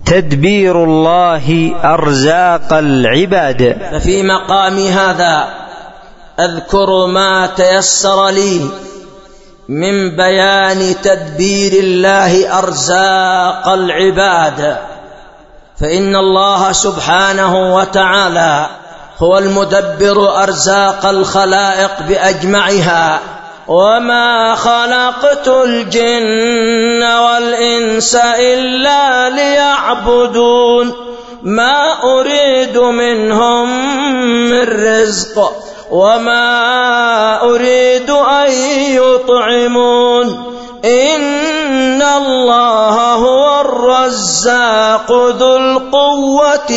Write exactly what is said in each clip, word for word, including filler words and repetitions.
تدبير الله أرزاق العباد. ففي مقام هذا أذكر ما تيسر لي من بيان تدبير الله أرزاق العباد، فإن الله سبحانه وتعالى هو المدبر أرزاق الخلائق بأجمعها. وما خلقت الجن والإنس إلا ليعبدون ما أريد منهم من رزق وما أريد أن يطعمون إن الله هو الرزاق ذو القوة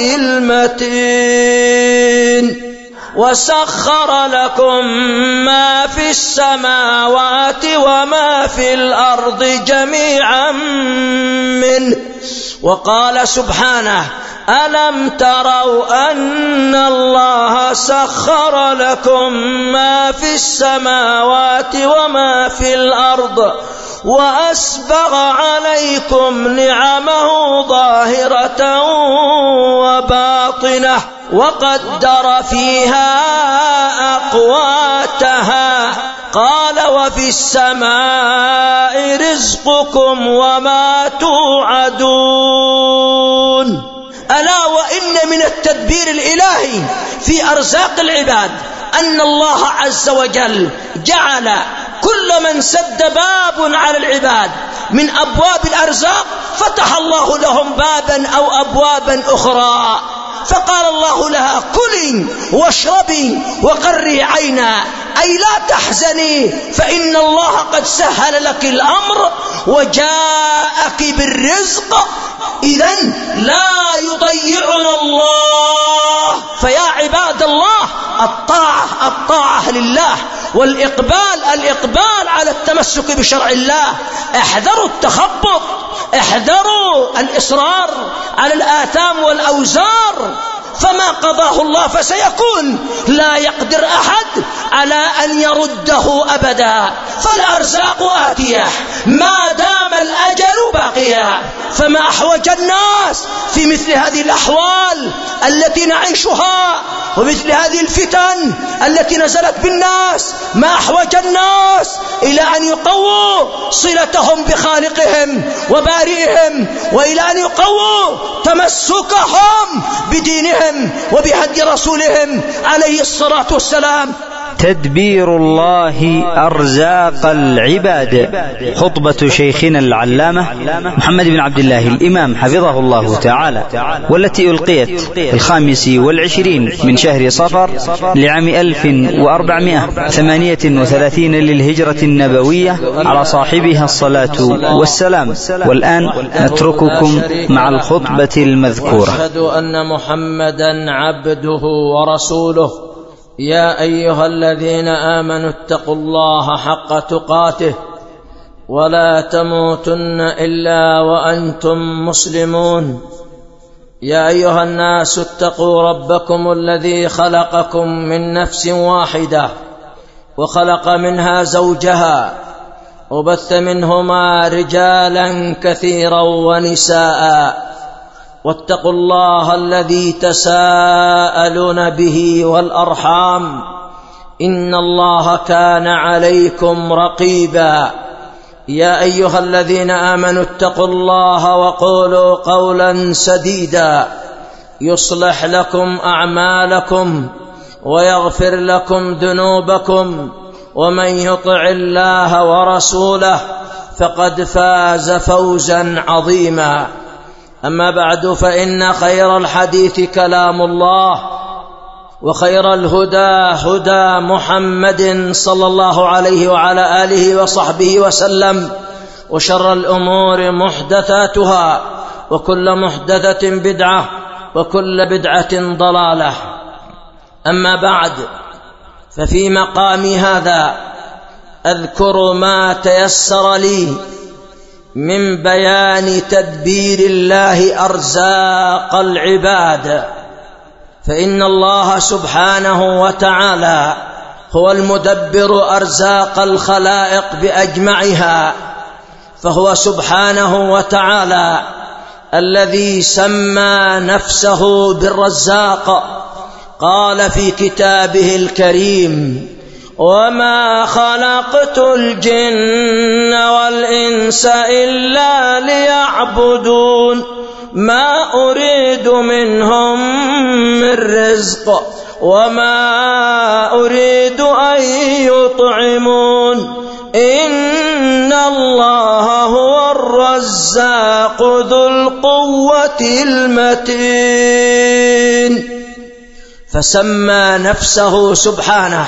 المتين. وسخر لكم ما في السماوات وما في الأرض جميعا منه. وقال سبحانه: ألم تروا أن الله سخر لكم ما في السماوات وما في الأرض وأسبغ عليكم نعمه ظاهرة وباطنة وقدر فيها أقواتها. قال: وفي السماء رزقكم وما توعدون. ألا وإن من التدبير الإلهي في أرزاق العباد أن الله عز وجل جعل كل من سد باب على العباد من أبواب الأرزاق فتح الله لهم بابا أو أبوابا أخرى، فقال الله لها: كلي واشربي وقري عينا، أي لا تحزني فإن الله قد سهل لك الأمر وجاءك بالرزق. إذن لا يضيعنا الله. فيا عباد الله، الطاعة الطاعة لله، والإقبال الإقبال على التمسك بشرع الله. احذروا التخبط، احذروا الإصرار على الآثام والأوزار، فما قضاه الله فسيكون، لا يقدر أحد على أن يرده أبدا. فالأرزاق آتية ما دام الأجل باقيا، فما أحوج الناس في مثل هذه الأحوال التي نعيشها ومثل هذه الفتن التي نزلت بالناس، ما أحوج الناس إلى أن يقووا صلتهم بخالقهم وبارئهم، وإلى أن يقووا تمسكهم بدينهم وبهدي رسولهم عليه الصلاة والسلام. تدبير الله أرزاق العباد. خطبة شيخنا العلامة محمد بن عبد الله الإمام حفظه الله تعالى، والتي ألقيت في الخامس والعشرين من شهر صفر لعام ألف وأربعمائة وثمانية وثلاثين للهجرة النبوية، على صاحبها الصلاة والسلام. والآن نترككم مع الخطبة المذكورة. أشهد أن محمدا عبده ورسوله. يا أيها الذين آمنوا اتقوا الله حق تقاته ولا تموتن إلا وأنتم مسلمون. يا أيها الناس اتقوا ربكم الذي خلقكم من نفس واحدة وخلق منها زوجها وبث منهما رجالا كثيرا ونساء، واتقوا الله الذي تساءلون به والأرحام إن الله كان عليكم رقيبا. يا أيها الذين آمنوا اتقوا الله وقولوا قولا سديدا يصلح لكم أعمالكم ويغفر لكم ذنوبكم، ومن يطع الله ورسوله فقد فاز فوزا عظيما. أما بعد، فإن خير الحديث كلام الله، وخير الهدى هدى محمد صلى الله عليه وعلى آله وصحبه وسلم، وشر الأمور محدثاتها، وكل محدثة بدعة، وكل بدعة ضلالة. أما بعد، ففي مقام هذا أذكر ما تيسر لي من بيان تدبير الله أرزاق العباد، فإن الله سبحانه وتعالى هو المدبر أرزاق الخلائق بأجمعها. فهو سبحانه وتعالى الذي سمى نفسه بالرزاق قال في كتابه الكريم: وما خلقت الجن والإنس إلا ليعبدون ما أريد منهم من رزق وما أريد أن يطعمون إن الله هو الرزاق ذو القوة المتين. فسمى نفسه سبحانه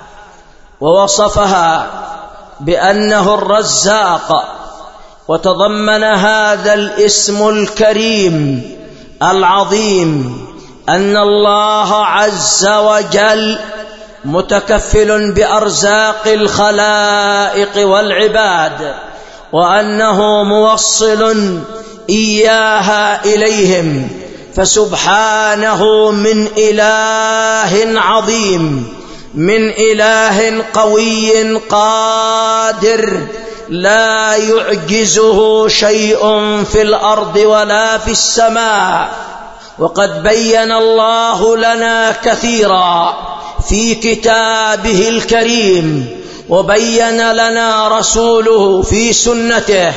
ووصفها بأنه الرزاق، وتضمن هذا الاسم الكريم العظيم أن الله عز وجل متكفل بأرزاق الخلائق والعباد، وأنه موصل إياها إليهم، فسبحانه من إله عظيم، من إله قوي قادر لا يعجزه شيء في الأرض ولا في السماء. وقد بين الله لنا كثيرا في كتابه الكريم، وبين لنا رسوله في سنته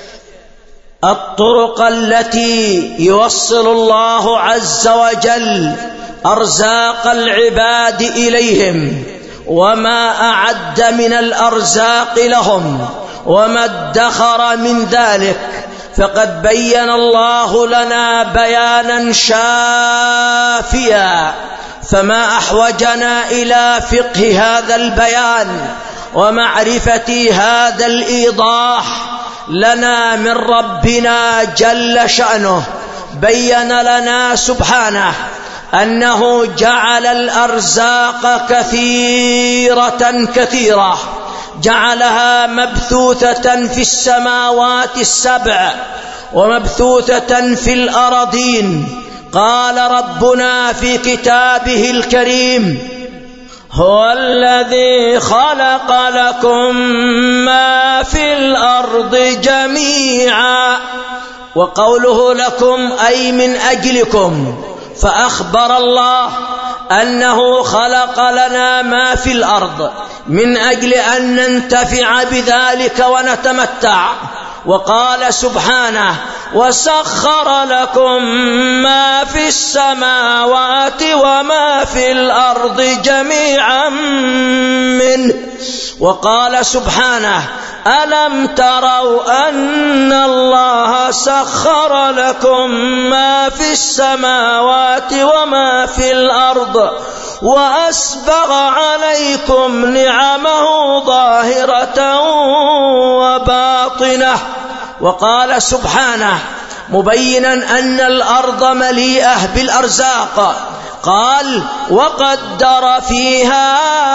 الطرق التي يوصل الله عز وجل أرزاق العباد إليهم، وما أعد من الأرزاق لهم، وما ادخر من ذلك. فقد بين الله لنا بيانا شافيا، فما أحوجنا إلى فقه هذا البيان ومعرفة هذا الإيضاح لنا من ربنا جل شأنه. بين لنا سبحانه أنه جعل الأرزاق كثيرة كثيرة، جعلها مبثوثة في السماوات السبع ومبثوثة في الأراضين. قال ربنا في كتابه الكريم: هو الذي خلق لكم ما في الأرض جميعا. وقوله لكم أي من أجلكم، فأخبر الله أنه خلق لنا ما في الأرض من أجل أن ننتفع بذلك ونتمتع. وقال سبحانه: وسخر لكم ما في السماوات وما في الأرض جميعا منه. وقال سبحانه: ألم تروا أن الله سخر لكم ما في السماوات وما في الأرض وأسبغ عليكم نعمه ظاهرة وباطنة. وقال سبحانه مبينا أن الأرض مليئة بالأرزاق، قال: وقدر فيها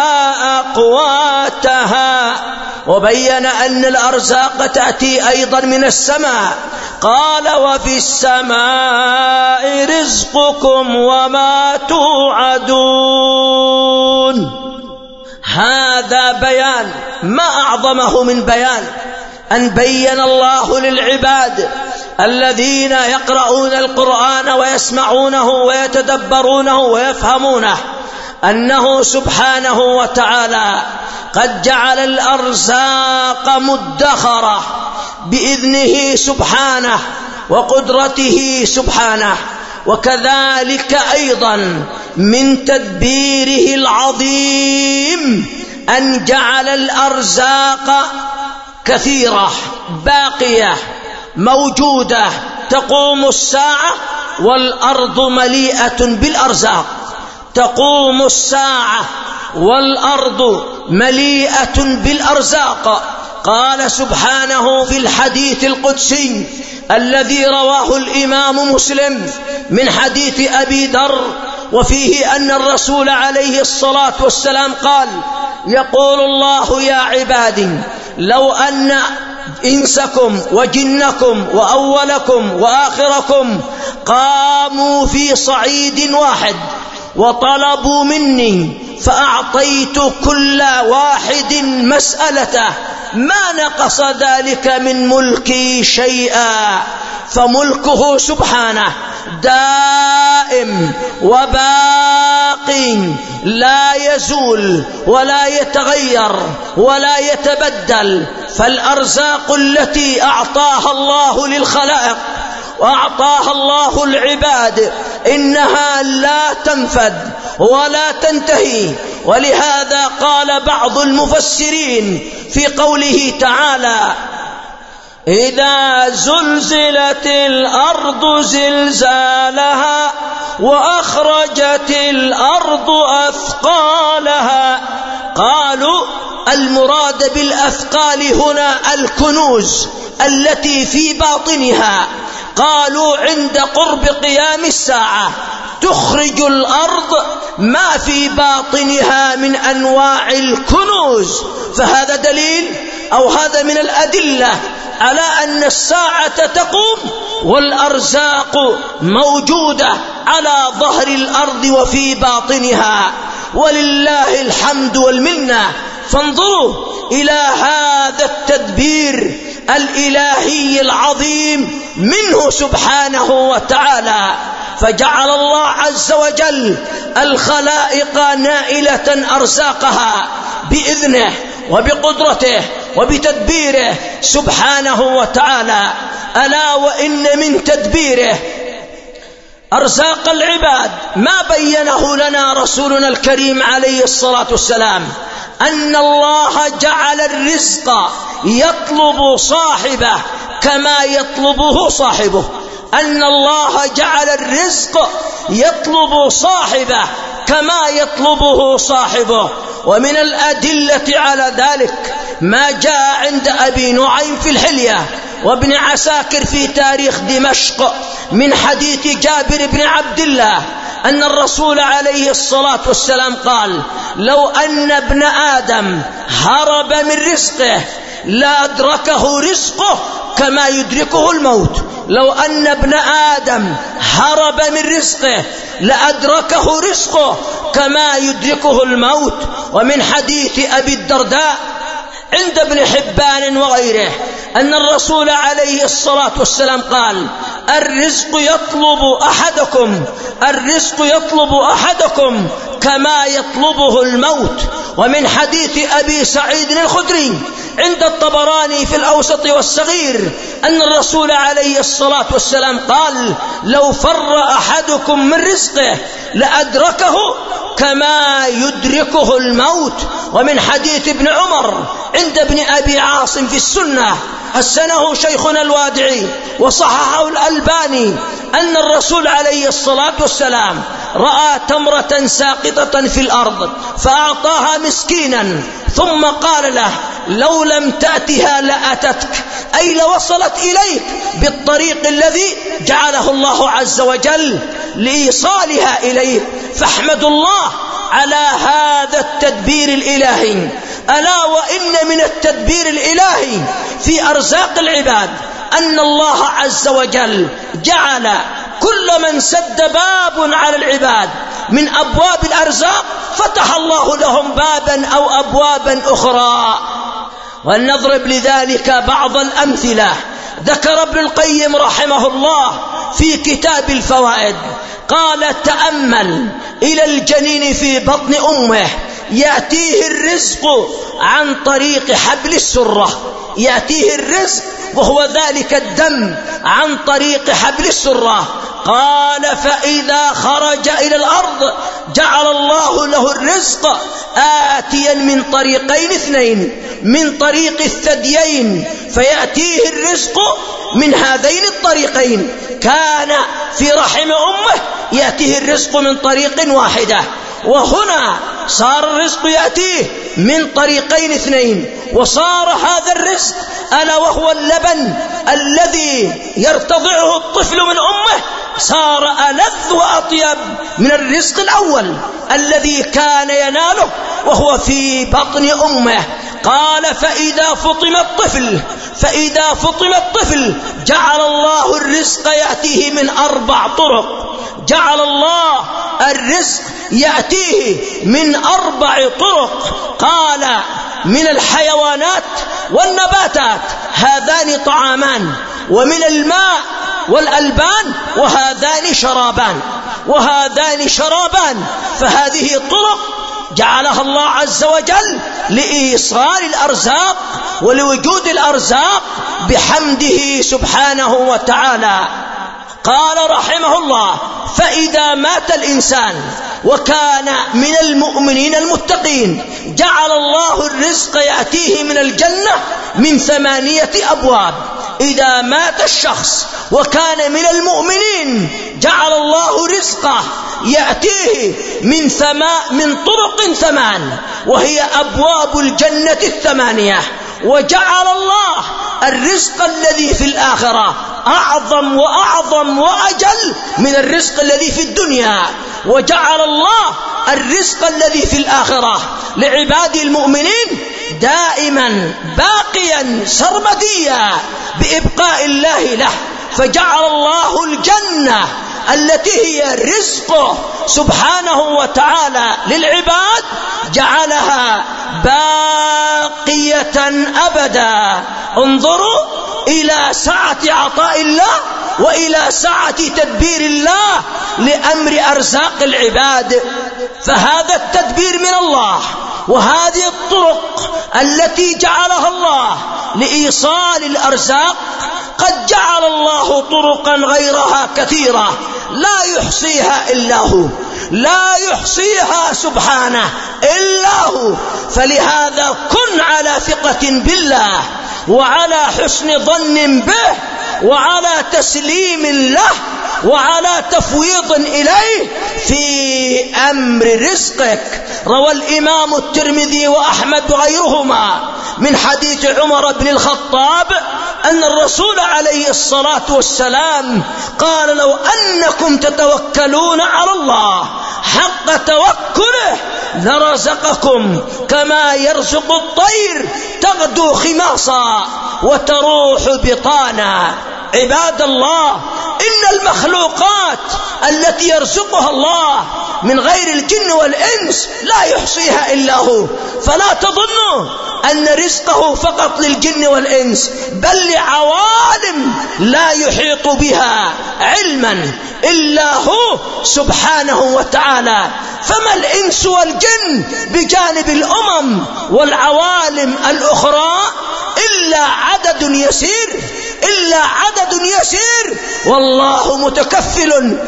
أقواتها. وبين أن الأرزاق تأتي أيضا من السماء، قال: وفي السماء رزقكم وما توعدون. هذا بيان، ما أعظمه من بيان أن بين الله للعباد الذين يقرؤون القرآن ويسمعونه ويتدبرونه ويفهمونه أنه سبحانه وتعالى قد جعل الأرزاق مدخرة بإذنه سبحانه وقدرته سبحانه. وكذلك أيضا من تدبيره العظيم أن جعل الأرزاق كثيرة باقية موجودة، تقوم الساعة والأرض مليئة بالأرزاق. تقوم الساعة والأرض مليئة بالأرزاق. قال سبحانه في الحديث القدسي الذي رواه الإمام مسلم من حديث أبي ذر، وفيه أن الرسول عليه الصلاة والسلام قال: يقول الله: يا عبادي، لو أن إنسكم وجنكم وأولكم وآخركم قاموا في صعيد واحد وطلبوا مني فأعطيت كل واحد مسألته ما نقص ذلك من ملكي شيئا، فملكه سبحانه دائم وباق لا يزول ولا يتغير ولا يتبدل. فالأرزاق التي أعطاها الله للخلائق وأعطاها الله العباد إنها لا تنفد ولا تنتهي. ولهذا قال بعض المفسرين في قوله تعالى: إذا زلزلت الأرض زلزالها وأخرجت الأرض أثقالها. قالوا المراد بالأثقال هنا الكنوز التي في باطنها. قالوا عند قرب قيام الساعة تخرج الأرض ما في باطنها من أنواع الكنوز. فهذا دليل أو هذا من الأدلة على أن الساعة تقوم والأرزاق موجودة على ظهر الأرض وفي باطنها، ولله الحمد والمنة. فانظروا إلى هذا التدبير الإلهي العظيم منه سبحانه وتعالى، فجعل الله عز وجل الخلائق نائلة أرزاقها بإذنه وبقدرته وبتدبيره سبحانه وتعالى. ألا وإن من تدبيره أرزاق العباد ما بينه لنا رسولنا الكريم عليه الصلاة والسلام، أن الله جعل الرزق يطلب صاحبه كما يطلبه صاحبه. أن الله جعل الرزق يطلب صاحبه كما يطلبه صاحبه. ومن الأدلة على ذلك ما جاء عند أبي نعيم في الحلية وابن عساكر في تاريخ دمشق من حديث جابر بن عبد الله أن الرسول عليه الصلاة والسلام قال: لو أن ابن آدم هرب من رزقه لأدركه رزقه كما يدركه الموت. لو أن ابن آدم هرب من رزقه لأدركه رزقه كما يدركه الموت. ومن حديث أبي الدرداء عند ابن حبان وغيره أن الرسول عليه الصلاة والسلام قال: الرزق يطلب أحدكم الرزق يطلب أحدكم كما يطلبه الموت. ومن حديث أبي سعيد الخدري عند الطبراني في الأوسط والصغير أن الرسول عليه الصلاة والسلام قال: لو فر أحدكم من رزقه لأدركه كما يدركه الموت. ومن حديث ابن عمر عند ابن أبي عاصم في السنة حسنه شيخنا الوادعي وصححه الألباني أن الرسول عليه الصلاة والسلام رأى تمرة ساقطة في الأرض فأعطاها مسكينا ثم قال له: لو لم تأتها لأتتك، أي لوصلت إليك بالطريق الذي جعله الله عز وجل لإيصالها إليك. فاحمدوا الله على هذا التدبير الإلهي. ألا وإن من التدبير الإلهي في أرزاق العباد أن الله عز وجل جعل كل من سد باب على العباد من أبواب الأرزاق فتح الله لهم بابا أو أبوابا أخرى. ولنضرب لذلك بعض الأمثلة. ذكر ابن القيم رحمه الله في كتاب الفوائد قال: تأمل إلى الجنين في بطن أمه يأتيه الرزق عن طريق حبل السرة، يأتيه الرزق وهو ذلك الدم عن طريق حبل السرة. قال: فإذا خرج إلى الأرض جعل الله له الرزق آتيا من طريقين اثنين، من طريق الثديين فيأتيه الرزق من هذين الطريقين. كان في رحم أمه يأتيه الرزق من طريق واحدة، وهنا صار الرزق يأتيه من طريقين اثنين، وصار هذا الرزق ألا وهو اللبن الذي يرتضعه الطفل من أمه صار ألذ وأطيب من الرزق الأول الذي كان يناله وهو في بطن أمه. قال: فإذا فطم الطفل فإذا فطم الطفل جعل الله الرزق يأتيه من أربع طرق، جعل الله الرزق يأتيه من أربع طرق. قال من الحيوانات والنباتات هذان طعامان، ومن الماء والألبان وهذان شرابان وهذان شرابان. فهذه طرق جعلها الله عز وجل لإيصال الأرزاق ولوجود الأرزاق بحمده سبحانه وتعالى. قال رحمه الله: فإذا مات الإنسان وكان من المؤمنين المتقين جعل الله الرزق يأتيه من الجنة من ثمانية أبواب. إذا مات الشخص وكان من المؤمنين جعل الله رزقه يأتيه من ثما من طرق ثمان، وهي أبواب الجنة الثمانية. وجعل الله الرزق الذي في الآخرة أعظم وأعظم وأجل من الرزق الذي في الدنيا. وجعل الله الرزق الذي في الآخرة لعباد المؤمنين دائما باقيا سرمديا بإبقاء الله له. فجعل الله الجنة التي هي رزقه سبحانه وتعالى للعباد جعلها باقية أبدا. انظروا إلى سعة عطاء الله وإلى سعة تدبير الله لأمر أرزاق العباد. فهذا التدبير من الله، وهذه الطرق التي جعلها الله لإيصال الأرزاق قد جعل الله طرقا غيرها كثيرة لا يحصيها إلا هو، لا يحصيها سبحانه إلا هو. فلهذا كن على ثقة بالله وعلى حسن ظن به وعلى تسليم له وعلى تفويض إليه في أمر رزقك. روى الإمام الترمذي وأحمد وغيرهما من حديث عمر بن الخطاب أن الرسول عليه الصلاة والسلام قال: لو أنكم تتوكلون على الله حق توكله لرزقكم كما يرزق الطير تغدو خماصا وتروح بطانا. عباد الله، إن المخلوقات التي يرزقها الله من غير الجن والإنس لا يحصيها إلا هو. فلا تظنوا أن رزقه فقط للجن والإنس، بل لعوالم لا يحيط بها علما إلا هو سبحانه وتعالى. فما الإنس والجن بجانب الأمم والعوالم الأخرى إلا عدد يسير إلا عدد يسير، والله متكفل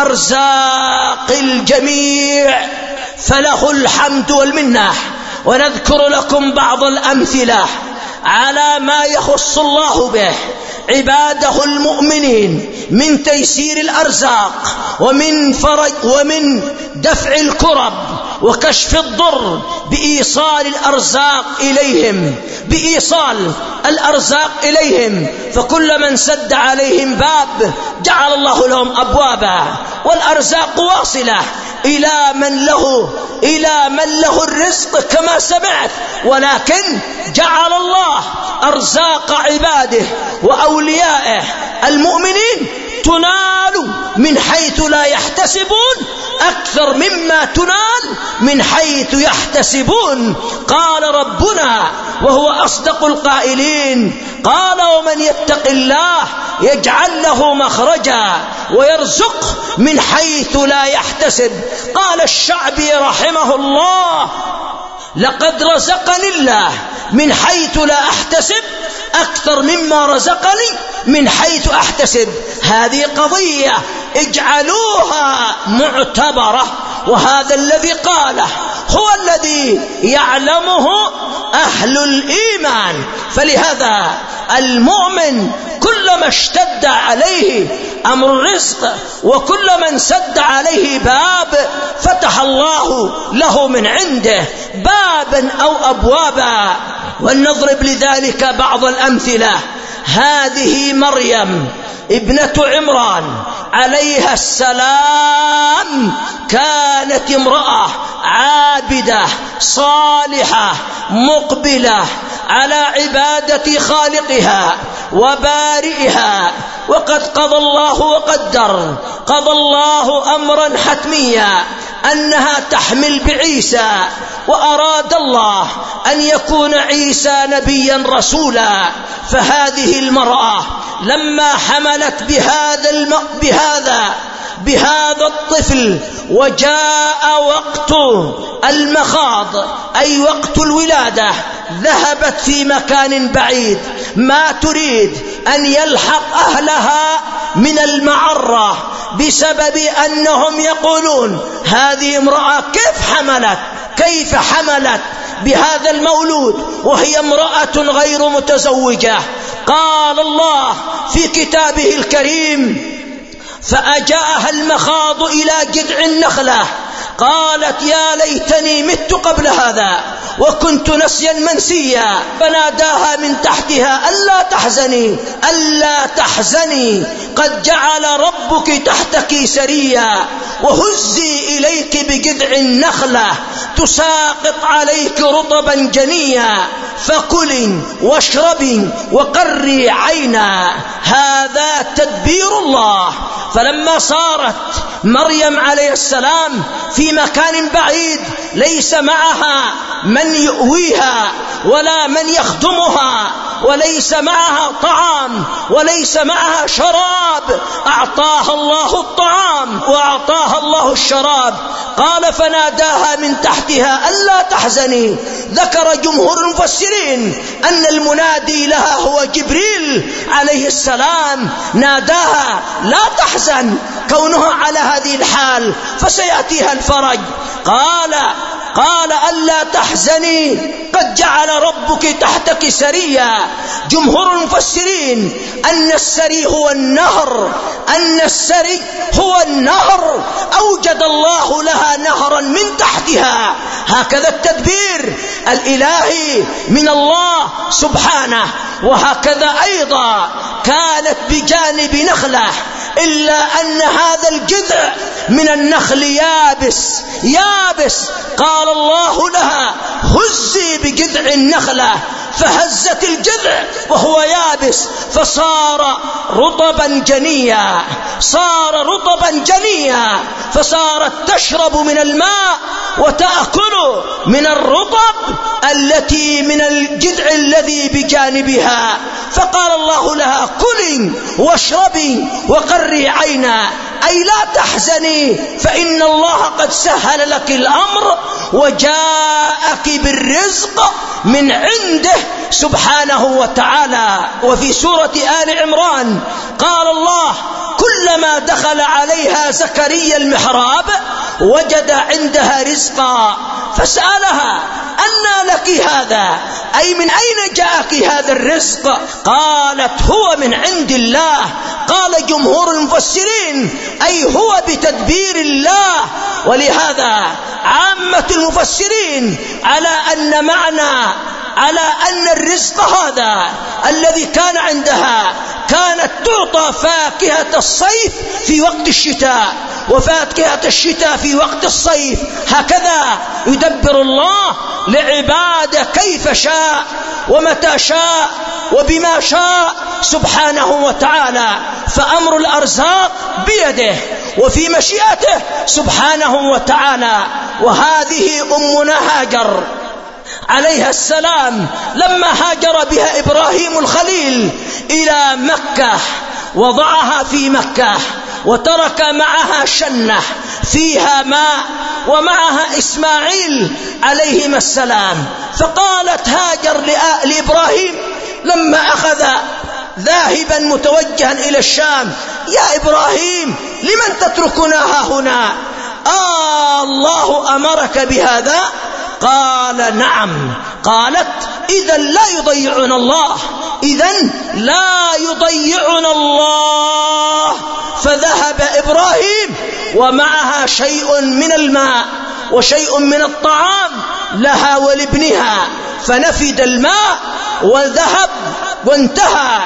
بأرزاق الجميع فله الحمد والمنة. ونذكر لكم بعض الأمثلة على ما يخص الله به عباده المؤمنين من تيسير الأرزاق ومن فرج ومن دفع الكرب وكشف الضر بإيصال الأرزاق إليهم بإيصال الأرزاق إليهم. فكل من سد عليهم باب جعل الله لهم أبوابا، والأرزاق واصلة إلى من له إلى من له الرزق كما سمعت. ولكن جعل الله أرزاق عباده وأوليائه المؤمنين تنال من حيث لا يحتسبون أكثر مما تنال من حيث يحتسبون. قال ربنا وهو أصدق القائلين: قال: ومن يتق الله يجعل له مخرجا ويرزقه من حيث لا يحتسب. قال الشعبي رحمه الله: لقد رزقني الله من حيث لا أحتسب أكثر مما رزقني من حيث أحتسب. هذه قضية اجعلوها معتبرة، وهذا الذي قاله هو الذي يعلمه أهل الإيمان. فلهذا المؤمن كلما اشتد عليه أمر الرزق وكل من سد عليه باب فتح الله له من عنده بابا أو أبوابا. ولنضرب لذلك بعض الأمثلة. هذه مريم ابنة عمران عليها السلام كانت امرأة عابدة صالحة مقبلة على عبادة خالقها وبارئها، وقد قضى الله وقدر، قضى الله أمرا حتميا أنها تحمل بعيسى، وأراد الله أن يكون عيسى نبيا رسولا. فهذه المرأة لما حملت بهذا الم... بهذا بهذا الطفل وجاء وقت المخاض أي وقت الولادة، ذهبت في مكان بعيد، ما تريد أن يلحق أهلها من المعرة بسبب أنهم يقولون هذه امرأة كيف حملت كيف حملت بهذا المولود وهي امرأة غير متزوجة. قال الله في كتابه الكريم: فأجاءها المخاض إلى جذع النخلة قالت يا ليتني مت قبل هذا وكنت نسيا منسيا، فناداها من تحتها ألا تحزني ألا تحزني قد جعل ربك تحتك سريا، وهزي إليك بجذع النخلة تساقط عليك رطبا جنيا، فكلي واشربي وقري عينا. هذا تدبير الله. فلما صارت مريم عليه السلام في مكان بعيد ليس معها من يؤويها ولا من يخدمها، وليس معها طعام وليس معها شراب، أعطاها الله الطعام وأعطاها الله الشراب. قال فناداها من تحتها ألا تحزني. ذكر جمهور المفسرين أن المنادي لها هو جبريل عليه السلام، ناداها لا تحزن كونها على هذه الحال فسيأتيها الفرج. قال قال ألا تحزني قد جعل ربك تحتك سريا. جمهور المفسرين أن السري هو النهر أن السري هو النهر أوجد الله لها نهرا من تحتها. هكذا التدبير الإلهي من الله سبحانه. وهكذا أيضا كانت بجانب نخلة، إلا أن هذا الجذع من النخل يابس يابس قال الله لها هزي بجذع النخلة، فهزت الجذع وهو يابس فصار رطبا جنيا صار رطبا جنيا فصارت تشرب من الماء وتأكل من الرطب التي من الجذع الذي بجانبها. فقال الله لها كلي واشربي وقري عينا، أي لا تحزني فإن الله قد سهل لك الأمر وجاءك بالرزق من عنده سبحانه وتعالى. وفي سورة آل عمران قال الله كلما دخل عليها زكريا المحراب وجد عندها رزقا فسألها أنى لك هذا، أي من أين جاءك هذا الرزق؟ قالت هو من عند الله. قال جمهور المفسرين أي هو بتدبير الله. ولهذا عامة المفسرين على أن معنى على أن الرزق هذا الذي كان عندها كانت تعطى فاكهة الصيف في وقت الشتاء وفاكهة الشتاء في وقت الصيف. هكذا يدبر الله لعباده كيف شاء ومتى شاء وبما شاء سبحانه وتعالى. فأمر الأرزاق بيده وفي مشيئته سبحانه وتعالى. وهذه أمنا هاجر عليها السلام لما هاجر بها إبراهيم الخليل إلى مكة وضعها في مكة وترك معها شنة فيها ماء ومعها إسماعيل عليهما السلام. فقالت هاجر لإبراهيم لما أخذ ذاهبا متوجها إلى الشام يا إبراهيم لمن تتركنا هنا؟ آه الله أمرك بهذا؟ قال نعم. قالت إذن لا يضيعنا الله إذن لا يضيعنا الله. فذهب إبراهيم ومعها شيء من الماء وشيء من الطعام لها ولابنها، فنفد الماء وذهب وانتهى.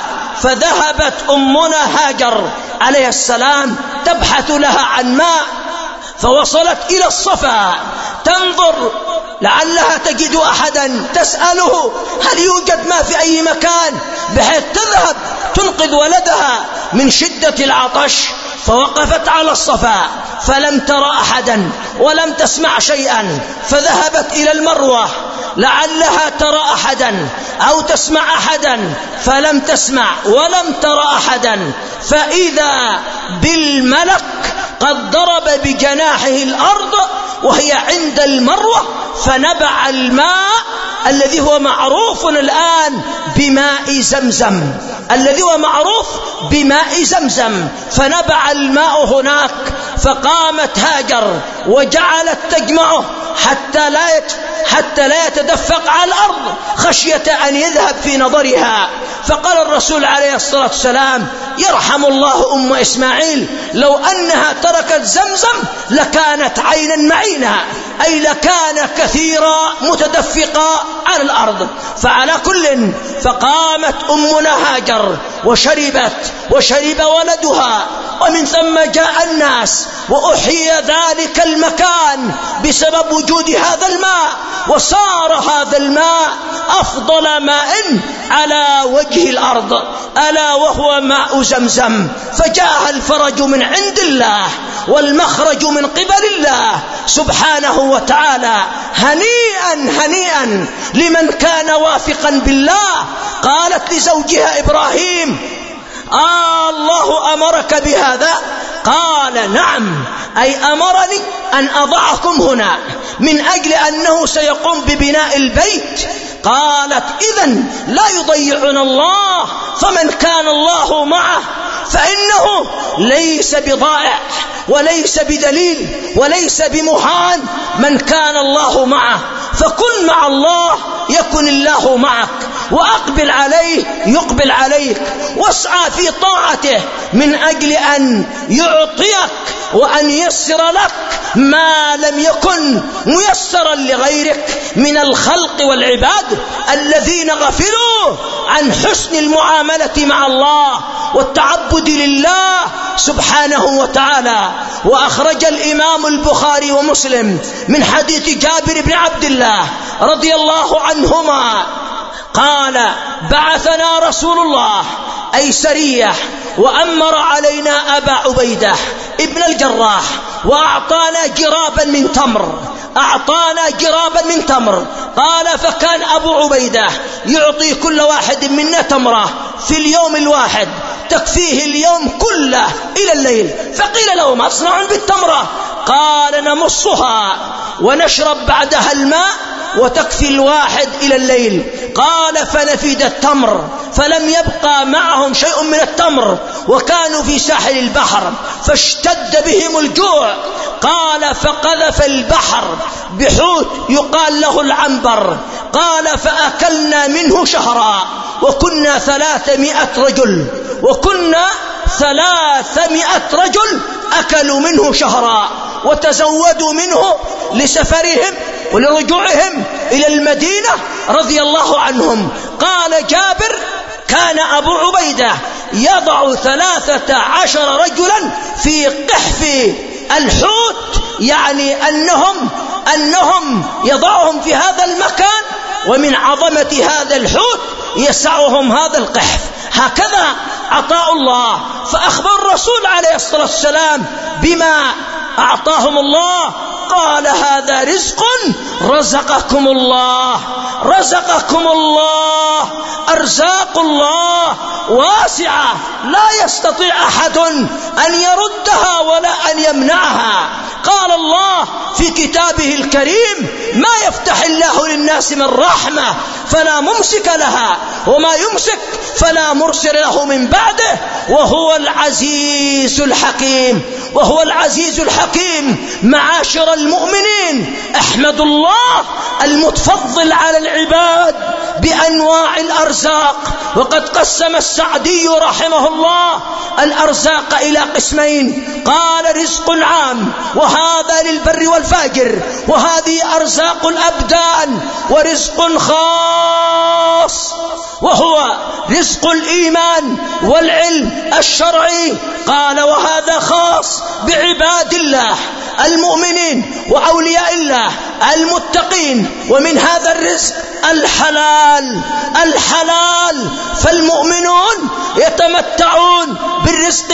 فذهبت أمنا هاجر عليه السلام تبحث لها عن ماء، فوصلت إلى الصفا تنظر لعلها تجد أحدا تسأله هل يوجد ماء في أي مكان، بحيث تذهب تنقذ ولدها من شدة العطش. فوقفت على الصفا فلم ترى أحدا ولم تسمع شيئا، فذهبت إلى المروة لعلها ترى أحدا أو تسمع أحدا، فلم تسمع ولم ترى أحدا. فإذا بالملك قد ضرب بجناحه الأرض وهي عند المروة، فنبع الماء الذي هو معروف الآن بماء زمزم، الذي هو معروف بماء زمزم، فنبع الماء هناك. فقامت هاجر وجعلت تجمعه حتى لا حتى لا يتدفق على الأرض خشية أن يذهب في نظرها. فقال الرسول عليه الصلاة والسلام: يرحم الله أم إسماعيل، لو أنها تركت زمزم لكانت عينا معينا، أي لكان كثيرا متدفقا على الأرض. فعلى كل فقامت أمنا هاجر وشربت وشرب ولدها، ومن ثم جاء الناس وأحيي ذلك المكان بسبب وجود هذا الماء، وصار هذا الماء أفضل ماء على وجه الأرض، ألا وهو ماء زمزم. فجاء الفرج من عند الله والمخرج من قبل الله سبحانه وتعالى. هنيئا هنيئا لمن كان واثقا بالله. قالت لزوجها إبراهيم: آه الله أمرك بهذا؟ قال: نعم، أي أمرني أن أضعكم هنا من أجل أنه سيقوم ببناء البيت. قالت: إذن لا يضيعنا الله، فمن كان الله معه فإنه ليس بضائع وليس بدليل وليس بمهان. من كان الله معه فكن مع الله يكن الله معك، وأقبل عليه يقبل عليك، واسعى في طاعته من أجل أن يعطيك وأن ييسر لك ما لم يكن ميسرا لغيرك من الخلق والعباد الذين غفلوا عن حسن المعاملة مع الله والتعبد لله سبحانه وتعالى. وأخرج الإمام البخاري ومسلم من حديث جابر بن عبد الله رضي الله عنهما قال: بعثنا رسول الله أي سرية، وأمر علينا أبا عبيدة ابن الجراح، وأعطانا جرابا من تمر أعطانا جرابا من تمر قال: فكان أبو عبيدة يعطي كل واحد منا تمرة في اليوم الواحد تكفيه اليوم كله إلى الليل. فقيل له: ما تصنعون بالتمرة؟ قال: نمصها ونشرب بعدها الماء وتكفي الواحد إلى الليل. قال: فنفد التمر فلم يبقى معهم شيء من التمر، وكانوا في ساحل البحر فاشتد بهم الجوع. قال: فقذف البحر بحوت يقال له العنبر. قال: فأكلنا منه شهرا، وكنا ثلاثمائة رجل وكنا ثلاثمائة رجل أكلوا منه شهرا، وتزودوا منه لسفرهم ولرجوعهم إلى المدينة رضي الله عنهم. قال جابر: كان أبو عبيدة يضع ثلاثة عشر رجلا في قحف الحوت، يعني أنهم, أنهم يضعهم في هذا المكان، ومن عظمة هذا الحوت يسعهم هذا القحف. هكذا عطاء الله. فأخبر الرسول عليه الصلاة والسلام بما أعطاهم الله. قال: هذا رزق رزقكم الله رزقكم الله أرزاق الله واسعة لا يستطيع أحد أن يردها ولا أن يمنعها. قال الله في كتابه الكريم: ما يفتح الله للناس من رحمة فلا ممسك لها، وما يمسك فلا مرسل له من بعده، وهو العزيز الحكيم وهو العزيز الحكيم. معاشر المؤمنين، احمدوا الله المتفضل على العباد بأنواع الأرزاق. وقد قسم السعدي رحمه الله الأرزاق إلى قسمين، قال: رزق عام وهذا للبر البر والفاجر، وهذه أرزاق الأبدان ورزق خاص، وهو رزق الإيمان والعلم الشرعي. قال وهذا خاص بعباد الله المؤمنين وأولياء الله المتقين. ومن هذا الرزق الحلال الحلال فالمؤمنون يتمتعون بالرزق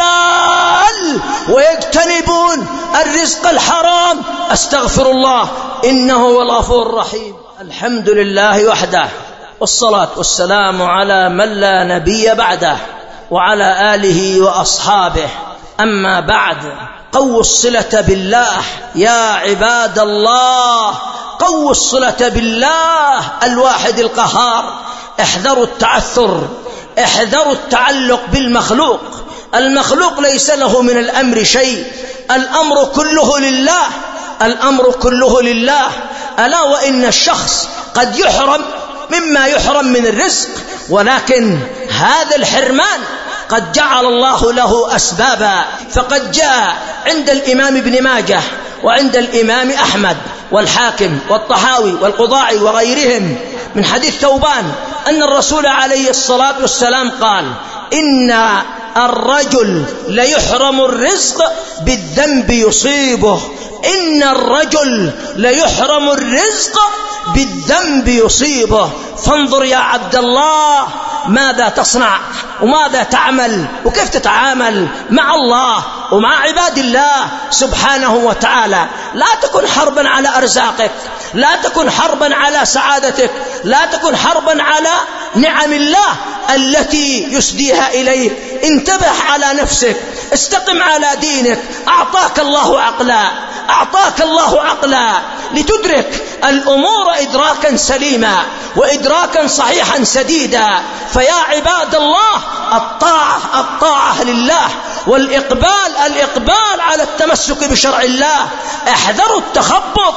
الحلال ويجتنبون الرزق الحرام. أستغفر الله إنه هو الغفور الرحيم. الحمد لله وحده، والصلاة والسلام على من لا نبي بعده، وعلى آله وأصحابه. أما بعد، قووا الصلة بالله يا عباد الله، قووا الصلة بالله الواحد القهار. احذروا التعثر، احذروا التعلق بالمخلوق. المخلوق ليس له من الأمر شيء، الأمر كله لله، الأمر كله لله. ألا وإن الشخص قد يحرم مما يحرم من الرزق، ولكن هذا الحرمان قد جعل الله له أسبابا. فقد جاء عند الإمام ابن ماجه وعند الإمام أحمد والحاكم والطحاوي والقضاعي وغيرهم من حديث ثوبان أن الرسول عليه الصلاة والسلام قال: إن الرجل ليحرم الرزق بالذنب يصيبه، إن الرجل ليحرم الرزق بالذنب يصيبه. فانظر يا عبد الله ماذا تصنع وماذا تعمل وكيف تتعامل مع الله ومع عباد الله سبحانه وتعالى. لا تكن حربا على أرزاقك، لا تكن حربا على سعادتك، لا تكن حربا على نعم الله التي يسديها إليك. انتبه على نفسك، استقم على دينك. أعطاك الله عقلا، أعطاك الله عقلا لتدرك الأمور إدراكا سليما وإدراكا صحيحا سديدا. فيا عباد الله، الطاعة الطاعة لله، والإقبال الإقبال على التمسك بشرع الله. احذروا التخبط،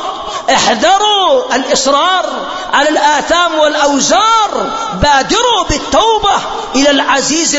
احذروا الإصرار على الآثام والأوزار. بادروا بالتوبة إلى العزيز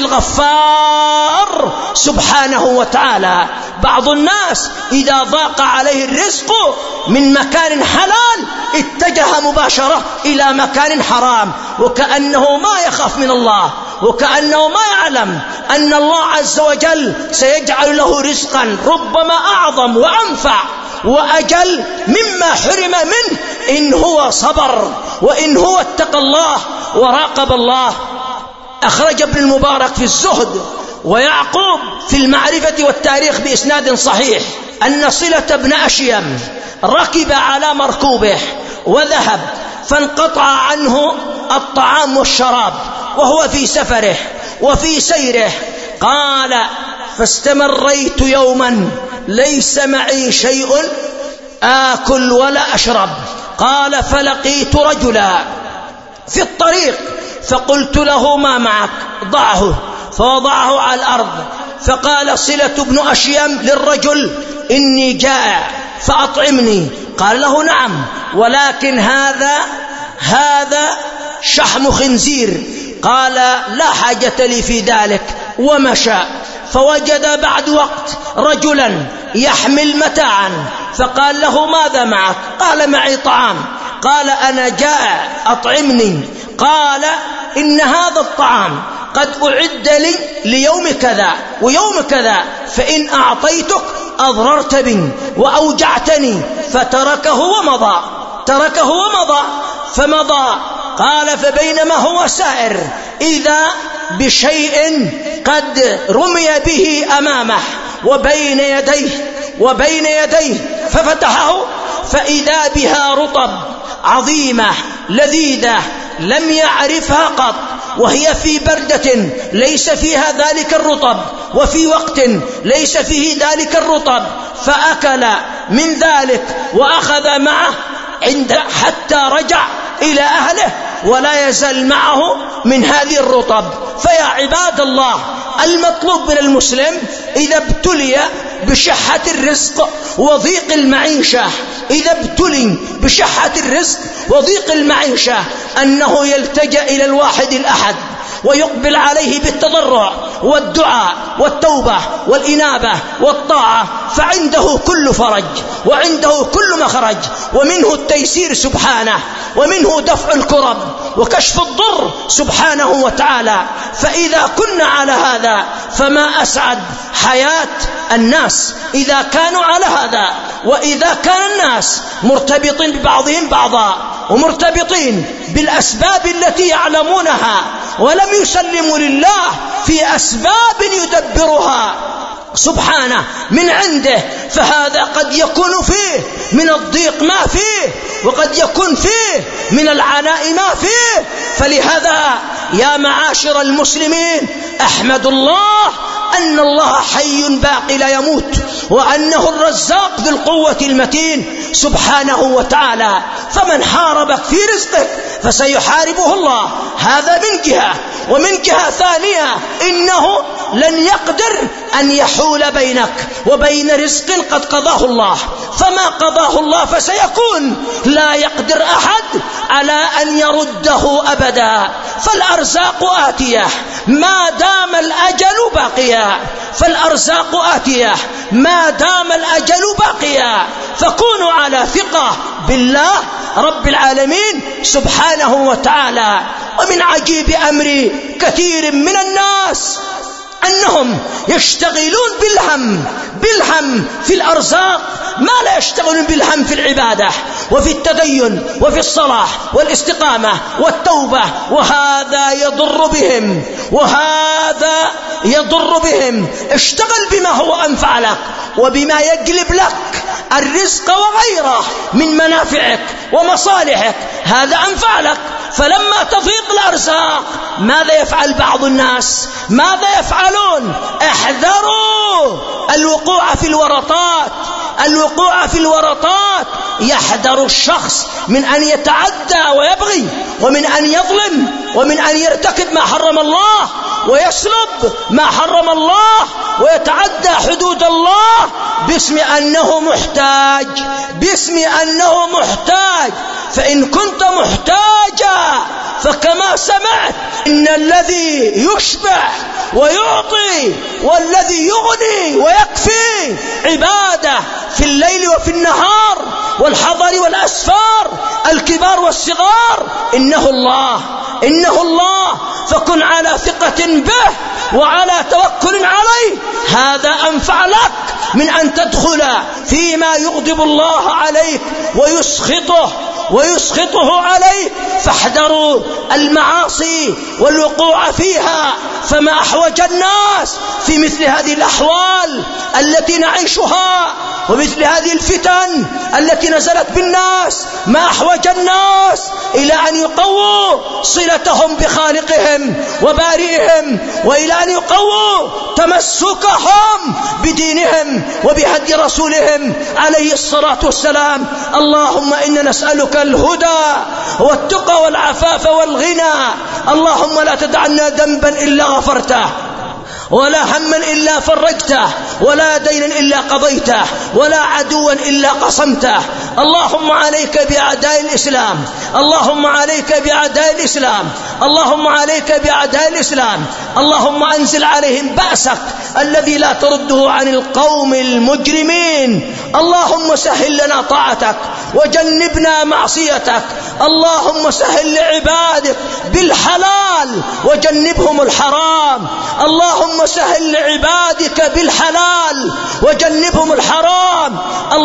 الغفار سبحانه وتعالى. بعض الناس إذا ضاق عليه الرزق من مكان حلال اتجه مباشرة إلى مكان حرام، وكأنه ما يخاف من الله، وكأنه ما يعلم أن الله عز وجل سيجعل له رزقا ربما أعظم وأنفع وأجل مما حرم منه إن هو صبر وإن هو اتقى الله وراقب الله. أخرج ابن المبارك في الزهد ويعقوب في المعرفة والتاريخ بإسناد صحيح أن صلة بن أشيم ركب على مركوبه وذهب، فانقطع عنه الطعام والشراب وهو في سفره وفي سيره. قال: فاستمريت يوما ليس معي شيء آكل ولا أشرب. قال: فلقيت رجلا في الطريق فقلت له: ما معك؟ ضعه. فوضعه على الأرض. فقال صلة بن أشيم للرجل: إني جائع فأطعمني. قال له: نعم، ولكن هذا هذا شحم خنزير. قال: لا حاجة لي في ذلك، ومشى. فوجد بعد وقت رجلا يحمل متاعا، فقال له: ماذا معك؟ قال: معي طعام. قال: أنا جائع أطعمني. قال: إن هذا الطعام قد أعد لي ليوم كذا ويوم كذا، فإن أعطيتك أضررت بي وأوجعتني. فتركه ومضى، تركه ومضى فمضى. قال: فبينما هو سائر إذا بشيء قد رمي به أمامه وبين يديه وبين يديه، ففتحه فإذا بها رطب عظيمة لذيذة لم يعرفها قط، وهي في بردة ليس فيها ذلك الرطب، وفي وقت ليس فيه ذلك الرطب. فأكل من ذلك وأخذ معه عند حتى رجع إلى أهله، ولا يزال معه من هذه الرطب. فيا عباد الله، المطلوب من المسلم إذا ابتلي بشحة الرزق وضيق المعيشة، إذا ابتلي بشحة الرزق وضيق المعيشة، أنه يلتجأ إلى الواحد الأحد ويقبل عليه بالتضرع والدعاء والتوبة والإنابة والطاعة فعنده كل فرج وعنده كل مخرج، ومنه التيسير سبحانه، ومنه دفع الكرب وكشف الضر سبحانه وتعالى. فإذا كنا على هذا فما أسعد حياة الناس إذا كانوا على هذا. وإذا كان الناس مرتبطين ببعضهم بعضا ومرتبطين بالأسباب التي يعلمونها ولم يسلموا لله في أسباب يدبرها سبحانه من عنده، فهذا قد يكون فيه من الضيق ما فيه، وقد يكون فيه من العناء ما فيه. فلهذا يا معاشر المسلمين احمدوا الله أن الله حي باقي لا يموت، وأنه الرزاق ذو القوة المتين سبحانه وتعالى. فمن حاربك في رزقك فسيحاربه الله، هذا من جهة. ومن جهة ثانية إنه لن يقدر أن يحول بينك وبين رزق قد قضاه الله، فما قضاه الله فسيكون، لا يقدر أحد على أن يرده أبدا. فالأرزاق آتية ما دام الأجل باقيا، فالأرزاق آتية ما دام الأجل باقيا. فكونوا على ثقة بالله رب العالمين سبحانه وتعالى. ومن عجيب أمر كثير من الناس أنهم يشتغلون بالهم بالهم في الأرزاق ما لا يشتغلون بالهم في العبادة وفي التدين وفي الصلاح والاستقامة والتوبة، وهذا يضر بهم وهذا يضر بهم. اشتغل بما هو أنفع لك وبما يجلب لك الرزق وغيره من منافعك ومصالحك، هذا أنفع لك. فلما تضيق الأرزاق ماذا يفعل بعض الناس؟ ماذا يفعلون؟ احذروا الوقوع في الورطات، الوقوع في الورطات. يحذر الشخص من أن يتعدى ويبغي، ومن أن يظلم، ومن أن يرتكب ما حرم الله ويسلب ما حرم الله ويتعدى حدود الله باسم أنه محتاج، باسم أنه محتاج. فإن كنت محتاجا فكما سمعت إن الذي يشبع ويعطي والذي يغني ويكفي عباده في الليل وفي النهار والحضر والأسفار الكبار والصغار إنه الله، إنه الله. فكن على ثقة به وعلى توكل عليه، هذا أنفع لك من أن تدخل فيما يغضب الله عليك ويسخطه ويسخطه عليك. فاحذروا المعاصي والوقوع فيها، فما أحوج الناس في مثل هذه الأحوال التي نعيشها ومثل هذه الفتن التي نزلت بالناس، ما أحوج الناس إلى أن يقووا صلتهم بخالقهم وبارئهم، وإلى أن يقووا تمسكهم بدينهم وبهدي رسولهم عليه الصلاة والسلام. اللهم إنا نسألك الهدى والتقى والعفاف والغنى. اللهم لا تدعنا ذنبا إلا غفرته، ولا هما إلا فرجته، ولا دينا إلا قضيته، ولا عدوا إلا قصمته. اللهم عليك بأعداء الإسلام، اللهم عليك بأعداء الإسلام، اللهم عليك بأعداء الإسلام. اللهم أنزل عليهم بأسك الذي لا ترده عن القوم المجرمين. اللهم سهل لنا طاعتك وجنبنا معصيتك. اللهم سهل لعبادك بالحلال وجنبهم الحرام. اللهم سهل لعبادك بالحلال وجنبهم الحرام.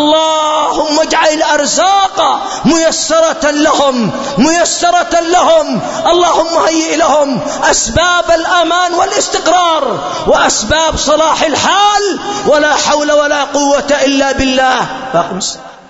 اللهم اجعل الأرزاق ميسرة لهم ميسرة لهم. اللهم هيئ لهم أسباب الأمان والاستقرار وأسباب صلاح الحال، ولا حول ولا قوة إلا بالله.